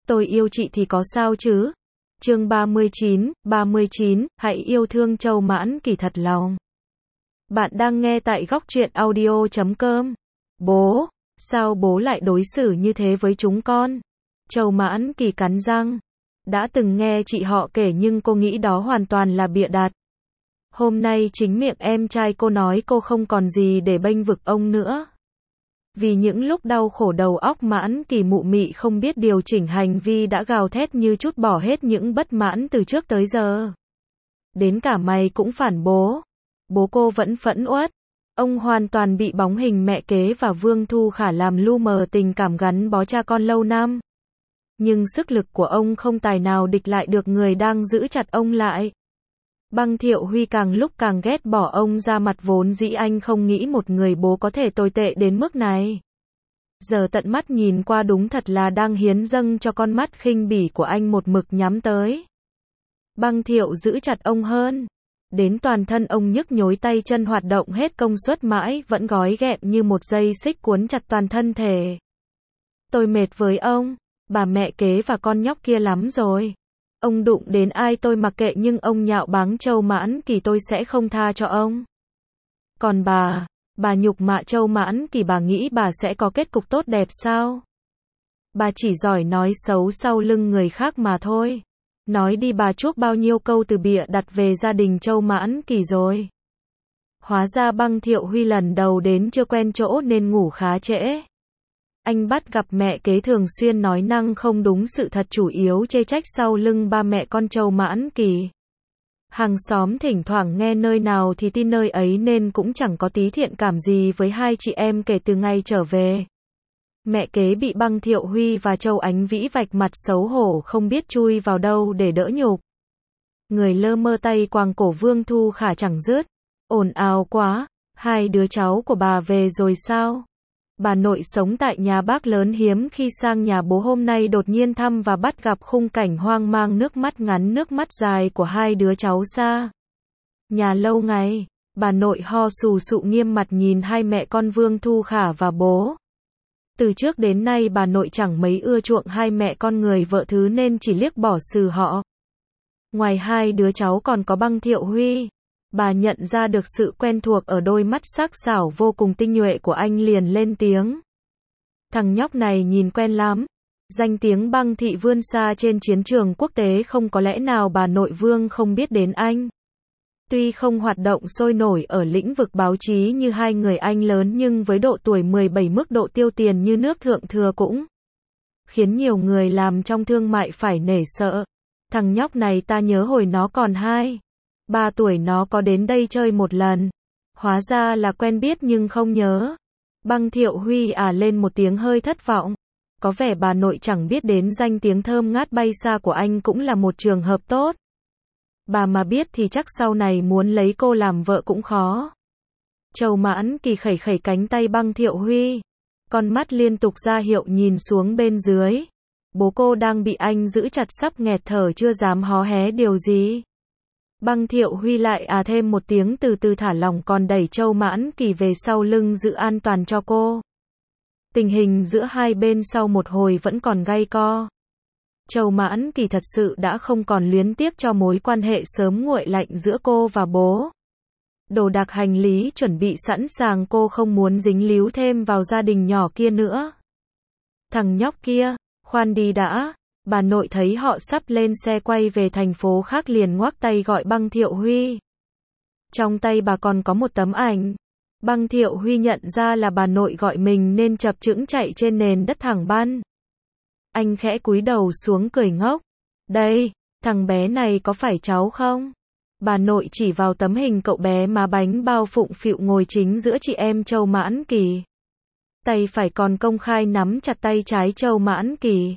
Tôi yêu chị thì có sao chứ? Chương 39, hãy yêu thương Châu Mãn Kỳ thật lòng. Bạn đang nghe tại góc truyện audio.com. Bố, sao bố lại đối xử như thế với chúng con? Châu Mãn Kỳ cắn răng. Đã từng nghe chị họ kể nhưng cô nghĩ đó hoàn toàn là bịa đặt. Hôm nay chính miệng em trai cô nói cô không còn gì để bênh vực ông nữa. Vì những lúc đau khổ đầu óc Mãn Kỳ mụ mị không biết điều chỉnh hành vi đã gào thét như trút bỏ hết những bất mãn từ trước tới giờ. Đến cả mày cũng phản bố. Bố cô vẫn phẫn uất. Ông hoàn toàn bị bóng hình mẹ kế và Vương Thu Khả làm lu mờ tình cảm gắn bó cha con lâu năm. Nhưng sức lực của ông không tài nào địch lại được người đang giữ chặt ông lại. Băng Thiệu Huy càng lúc càng ghét bỏ ông ra mặt, vốn dĩ anh không nghĩ một người bố có thể tồi tệ đến mức này. Giờ tận mắt nhìn qua đúng thật là đang hiến dâng cho con mắt khinh bỉ của anh một mực nhắm tới. Băng Thiệu giữ chặt ông hơn. Đến toàn thân ông nhức nhối, tay chân hoạt động hết công suất mãi vẫn gói ghẹm như một dây xích cuốn chặt toàn thân thể. Tôi mệt với ông, bà mẹ kế và con nhóc kia lắm rồi. Ông đụng đến ai tôi mặc kệ, nhưng ông nhạo báng Châu Mãn Kỳ tôi sẽ không tha cho ông. Còn bà nhục mạ Châu Mãn Kỳ, bà nghĩ bà sẽ có kết cục tốt đẹp sao? Bà chỉ giỏi nói xấu sau lưng người khác mà thôi. Nói đi, bà chuốc bao nhiêu câu từ bịa đặt về gia đình Châu Mãn Kỳ rồi. Hóa ra Băng Thiệu Huy lần đầu đến chưa quen chỗ nên ngủ khá trễ. Anh bắt gặp mẹ kế thường xuyên nói năng không đúng sự thật, chủ yếu chê trách sau lưng ba mẹ con Châu Mãn Kỳ. Hàng xóm thỉnh thoảng nghe nơi nào thì tin nơi ấy nên cũng chẳng có tí thiện cảm gì với hai chị em kể từ ngày trở về. Mẹ kế bị Băng Thiệu Huy và Châu Ánh Vĩ vạch mặt xấu hổ không biết chui vào đâu để đỡ nhục. Người lơ mơ tay quàng cổ Vương Thu Khả chẳng dứt. Ồn ào quá, hai đứa cháu của bà về rồi sao? Bà nội sống tại nhà bác lớn hiếm khi sang nhà bố hôm nay đột nhiên thăm và bắt gặp khung cảnh hoang mang, nước mắt ngắn nước mắt dài của hai đứa cháu xa nhà lâu ngày. Bà nội ho sù sụ nghiêm mặt nhìn hai mẹ con Vương Thu Khả và bố. Từ trước đến nay bà nội chẳng mấy ưa chuộng hai mẹ con người vợ thứ nên chỉ liếc bỏ xử họ. Ngoài hai đứa cháu còn có Băng Thiệu Huy. Bà nhận ra được sự quen thuộc ở đôi mắt sắc sảo vô cùng tinh nhuệ của anh, liền lên tiếng. Thằng nhóc này nhìn quen lắm. Danh tiếng Băng thị vươn xa trên chiến trường quốc tế, không có lẽ nào bà nội Vương không biết đến anh. Tuy không hoạt động sôi nổi ở lĩnh vực báo chí như hai người anh lớn, nhưng với độ tuổi 17, mức độ tiêu tiền như nước thượng thừa cũng khiến nhiều người làm trong thương mại phải nể sợ. Thằng nhóc này ta nhớ hồi nó còn 2-3 tuổi nó có đến đây chơi một lần. Hóa ra là quen biết nhưng không nhớ. Băng Thiệu Huy lên một tiếng hơi thất vọng. Có vẻ bà nội chẳng biết đến danh tiếng thơm ngát bay xa của anh cũng là một trường hợp tốt. Bà mà biết thì chắc sau này muốn lấy cô làm vợ cũng khó. Châu Mãn Kỳ khẩy khẩy cánh tay Băng Thiệu Huy. Con mắt liên tục ra hiệu nhìn xuống bên dưới. Bố cô đang bị anh giữ chặt sắp nghẹt thở, chưa dám hó hé điều gì. Băng Thiệu Huy lại thêm một tiếng, từ từ thả lỏng, còn đẩy Châu Mãn Kỳ về sau lưng giữ an toàn cho cô. Tình hình giữa hai bên sau một hồi vẫn còn gay co. Châu Mãn Kỳ thật sự đã không còn luyến tiếc cho mối quan hệ sớm nguội lạnh giữa cô và bố. Đồ đạc hành lý chuẩn bị sẵn sàng, cô không muốn dính líu thêm vào gia đình nhỏ kia nữa. Thằng nhóc kia, khoan đi đã. Bà nội thấy họ sắp lên xe quay về thành phố khác liền ngoắc tay gọi Băng Thiệu Huy. Trong tay bà còn có một tấm ảnh. Băng Thiệu Huy nhận ra là bà nội gọi mình nên chập chững chạy trên nền đất thẳng băng. Anh khẽ cúi đầu xuống cười ngốc. Đây, thằng bé này có phải cháu không? Bà nội chỉ vào tấm hình cậu bé má bánh bao phụng phịu ngồi chính giữa chị em Châu Mãn Kỳ. Tay phải còn công khai nắm chặt tay trái Châu Mãn Kỳ.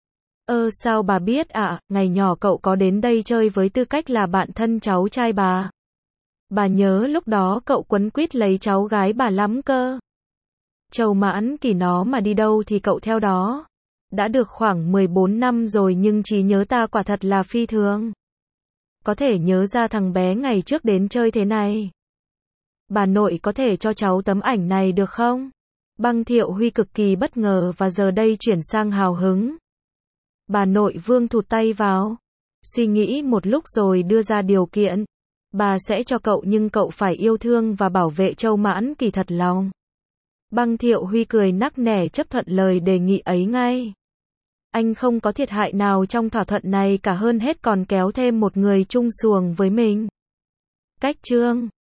Sao bà biết ạ? Ngày nhỏ cậu có đến đây chơi với tư cách là bạn thân cháu trai bà. Bà nhớ lúc đó cậu quấn quýt lấy cháu gái bà lắm cơ. Châu Mãn Kỳ nó mà đi đâu thì cậu theo đó. Đã được khoảng 14 năm rồi nhưng trí nhớ ta quả thật là phi thường. Có thể nhớ ra thằng bé ngày trước đến chơi thế này. Bà nội có thể cho cháu tấm ảnh này được không? Băng Thiệu Huy cực kỳ bất ngờ và giờ đây chuyển sang hào hứng. Bà nội Vương thụt tay vào. Suy nghĩ một lúc rồi đưa ra điều kiện. Bà sẽ cho cậu nhưng cậu phải yêu thương và bảo vệ Châu Mãn Kỳ thật lòng. Băng Thiệu Huy cười nắc nẻ chấp thuận lời đề nghị ấy ngay. Anh không có thiệt hại nào trong thỏa thuận này cả, hơn hết còn kéo thêm một người chung xuồng với mình. Cách chương